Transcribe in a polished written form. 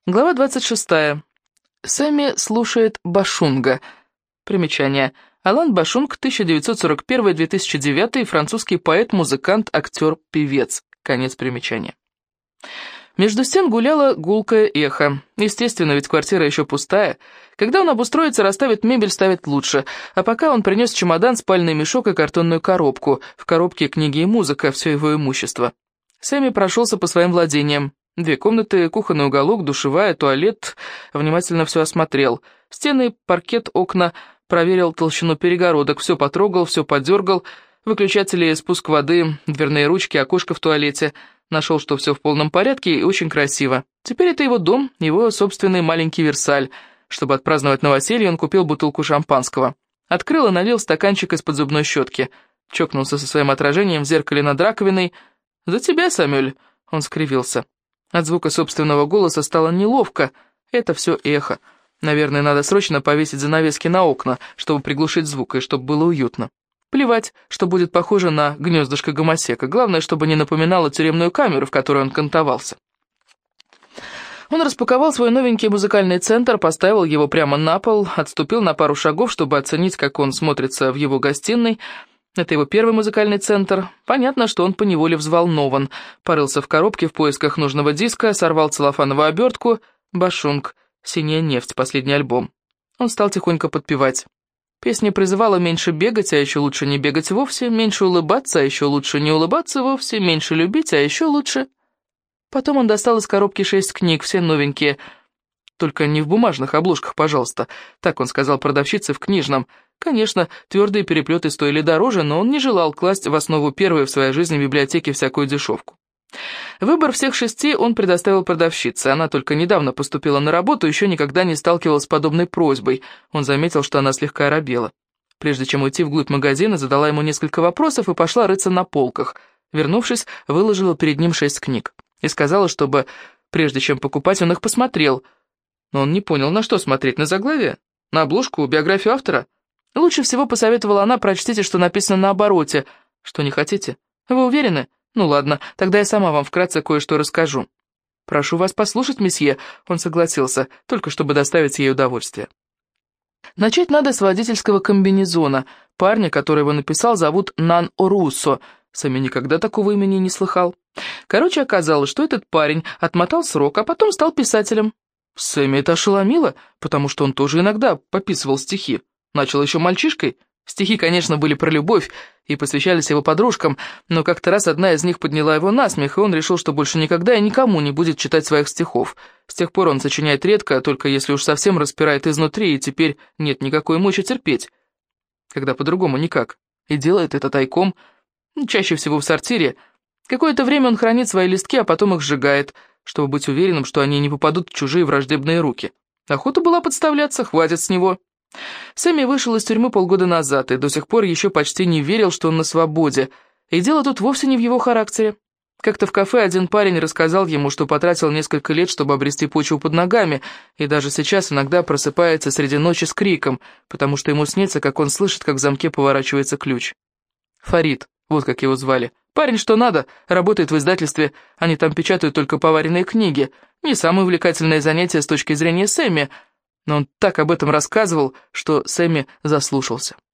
Глава 26. Сэмми слушает Башунга. Примечание. Алан Башунг, 1941-2009, французский поэт, музыкант, актер, певец. Конец примечания. Между стен гуляло гулкое эхо. Естественно, ведь квартира еще пустая. Когда он обустроится, расставит мебель, ставит лучше. А пока он принес чемодан, спальный мешок и картонную коробку. В коробке книги и музыка, все его имущество. Сэмми прошелся по своим владениям. 2 комнаты, кухонный уголок, душевая, туалет. Внимательно все осмотрел. Стены, паркет, окна. Проверил толщину перегородок. Все потрогал, все подергал. Выключатели, спуск воды, дверные ручки, окошко в туалете. Нашел, что все в полном порядке и очень красиво. Теперь это его дом, его собственный маленький Версаль. Чтобы отпраздновать новоселье, он купил бутылку шампанского. Открыл и налил стаканчик из-под зубной щетки. Чокнулся со своим отражением в зеркале над раковиной. «За тебя, Самюэль!» — он скривился. От звука собственного голоса стало неловко. Это все эхо. Наверное, надо срочно повесить занавески на окна, чтобы приглушить звук и чтобы было уютно. Плевать, что будет похоже на гнездышко гомосека. Главное, чтобы не напоминало тюремную камеру, в которой он кантовался. Он распаковал свой новенький музыкальный центр, поставил его прямо на пол, отступил на пару шагов, чтобы оценить, как он смотрится в его гостиной. Это его первый музыкальный центр. Понятно, что он поневоле взволнован. Порылся в коробке в поисках нужного диска, сорвал целлофановую обертку. «Башунг. Синяя нефть. Последний альбом». Он стал тихонько подпевать. Песня призывала меньше бегать, а еще лучше не бегать вовсе, меньше улыбаться, а еще лучше не улыбаться вовсе, меньше любить, а еще лучше... Потом он достал из коробки 6 книг, все новенькие. «Только не в бумажных обложках, пожалуйста», — так он сказал продавщице в книжном. Конечно, твердые переплеты стоили дороже, но он не желал класть в основу первой в своей жизни библиотеки всякую дешевку. Выбор всех 6 он предоставил продавщице. Она только недавно поступила на работу, еще никогда не сталкивалась с подобной просьбой. Он заметил, что она слегка робела. Прежде чем уйти вглубь магазина, задала ему несколько вопросов и пошла рыться на полках. Вернувшись, выложила перед ним 6 книг. И сказала, чтобы, прежде чем покупать, он их посмотрел. Но он не понял, на что смотреть, на заглавие? На обложку, биографию автора? Лучше всего, посоветовала она, прочтите, что написано на обороте. Что, не хотите? Вы уверены? Ну ладно, тогда я сама вам вкратце кое-что расскажу. Прошу вас послушать, месье, он согласился, только чтобы доставить ей удовольствие. Начать надо с водительского комбинезона. Парня, который его написал, зовут Нан Оруссо. Сами никогда такого имени не слыхал. Короче, оказалось, что этот парень отмотал срок, а потом стал писателем. Сэмми это ошеломило, потому что он тоже иногда пописывал стихи. Начал еще мальчишкой. Стихи, конечно, были про любовь и посвящались его подружкам, но как-то раз одна из них подняла его на смех, и он решил, что больше никогда и никому не будет читать своих стихов. С тех пор он сочиняет редко, только если уж совсем распирает изнутри, и теперь нет никакой мочи терпеть. Когда по-другому никак. И делает это тайком, чаще всего в сортире. Какое-то время он хранит свои листки, а потом их сжигает, чтобы быть уверенным, что они не попадут в чужие враждебные руки. Охота была подставляться, хватит с него. Сэмми вышел из тюрьмы полгода назад и до сих пор еще почти не верил, что он на свободе. И дело тут вовсе не в его характере. Как-то в кафе один парень рассказал ему, что потратил несколько лет, чтобы обрести почву под ногами, и даже сейчас иногда просыпается среди ночи с криком, потому что ему снится, как он слышит, как в замке поворачивается ключ. Фарид, вот как его звали. Парень что надо, работает в издательстве, они там печатают только поваренные книги. Не самое увлекательное занятие с точки зрения Сэмми, но он так об этом рассказывал, что Сэмми заслушался.